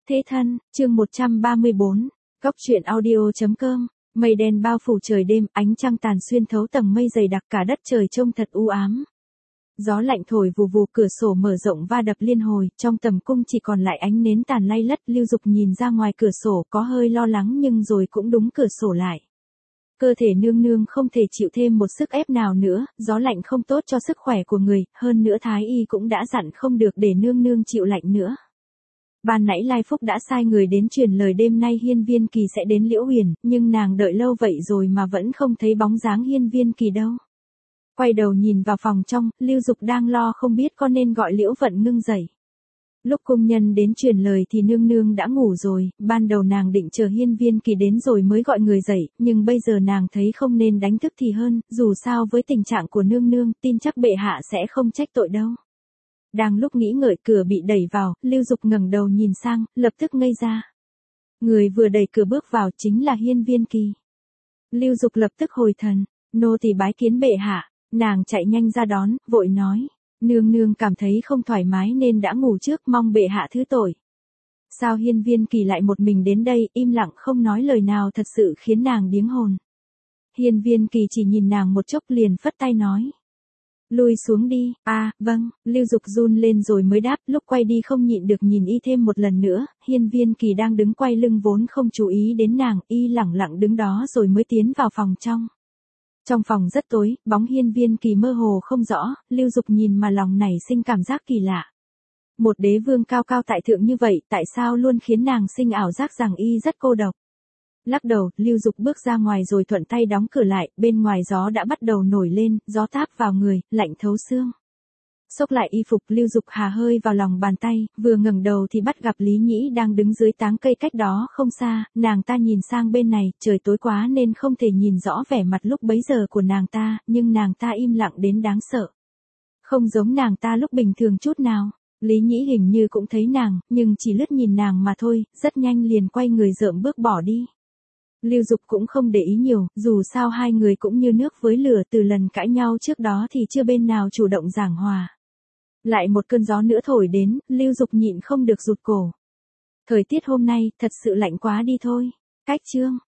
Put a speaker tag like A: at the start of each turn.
A: Thế thân, chương 134, Góc truyện audio.com, mây đen bao phủ trời đêm, ánh trăng tàn xuyên thấu tầng mây dày đặc, cả đất trời trông thật u ám. Gió lạnh thổi vù vù, cửa sổ mở rộng va đập liên hồi, trong tầm cung chỉ còn lại ánh nến tàn lay lất. Lưu Dục nhìn ra ngoài cửa sổ, có hơi lo lắng nhưng rồi cũng đóng cửa sổ lại. Cơ thể nương nương không thể chịu thêm một sức ép nào nữa, gió lạnh không tốt cho sức khỏe của người, hơn nữa Thái Y cũng đã dặn không được để nương nương chịu lạnh nữa. Ban nãy Lai Phúc đã sai người đến truyền lời đêm nay Hiên Viên Kỳ sẽ đến Liễu Huyền, nhưng nàng đợi lâu vậy rồi mà vẫn không thấy bóng dáng Hiên Viên Kỳ đâu. Quay đầu nhìn vào phòng trong, Lưu Dục đang lo không biết có nên gọi Liễu Vận Ngưng dậy. Lúc cung nhân đến truyền lời thì nương nương đã ngủ rồi, ban đầu nàng định chờ Hiên Viên Kỳ đến rồi mới gọi người dậy, nhưng bây giờ nàng thấy không nên đánh thức thì hơn, dù sao với tình trạng của nương nương, tin chắc bệ hạ sẽ không trách tội đâu. Đang lúc nghĩ ngợi, cửa bị đẩy vào, Lưu Dục ngẩng đầu nhìn sang, lập tức ngây ra. Người vừa đẩy cửa bước vào chính là Hiên Viên Kỳ. Lưu Dục lập tức hồi thần, nô tỳ bái kiến bệ hạ. Nàng chạy nhanh ra đón, vội nói, nương nương cảm thấy không thoải mái nên đã ngủ trước, mong bệ hạ thứ tội. Sao Hiên Viên Kỳ lại một mình đến đây, im lặng không nói lời nào, thật sự khiến nàng điếng hồn. Hiên Viên Kỳ chỉ nhìn nàng một chốc liền phất tay nói, lui xuống đi. Vâng. Lưu Dục run lên rồi mới đáp, lúc quay đi không nhịn được nhìn y thêm một lần nữa. Hiên Viên Kỳ đang đứng quay lưng vốn không chú ý đến nàng, y lẳng lặng đứng đó rồi mới tiến vào phòng trong. Trong phòng rất tối, bóng Hiên Viên Kỳ mơ hồ không rõ, Lưu Dục nhìn mà lòng nảy sinh cảm giác kỳ lạ. Một đế vương cao cao tại thượng như vậy, tại sao luôn khiến nàng sinh ảo giác rằng y rất cô độc? Lắc đầu, Lưu Dục bước ra ngoài rồi thuận tay đóng cửa lại, bên ngoài gió đã bắt đầu nổi lên, gió táp vào người, lạnh thấu xương. Xốc lại y phục, Lưu Dục hà hơi vào lòng bàn tay, vừa ngẩng đầu thì bắt gặp Lý Nhĩ đang đứng dưới táng cây cách đó không xa, nàng ta nhìn sang bên này, trời tối quá nên không thể nhìn rõ vẻ mặt lúc bấy giờ của nàng ta, nhưng nàng ta im lặng đến đáng sợ. Không giống nàng ta lúc bình thường chút nào. Lý Nhĩ hình như cũng thấy nàng, nhưng chỉ lướt nhìn nàng mà thôi, rất nhanh liền quay người rợm bước bỏ đi. Lưu Dục cũng không để ý nhiều, dù sao hai người cũng như nước với lửa, từ lần cãi nhau trước đó thì chưa bên nào chủ động giảng hòa. Lại một cơn gió nữa thổi đến, Lưu Dục nhịn không được rụt cổ. Thời tiết hôm nay, thật sự lạnh quá đi thôi. Cách chương.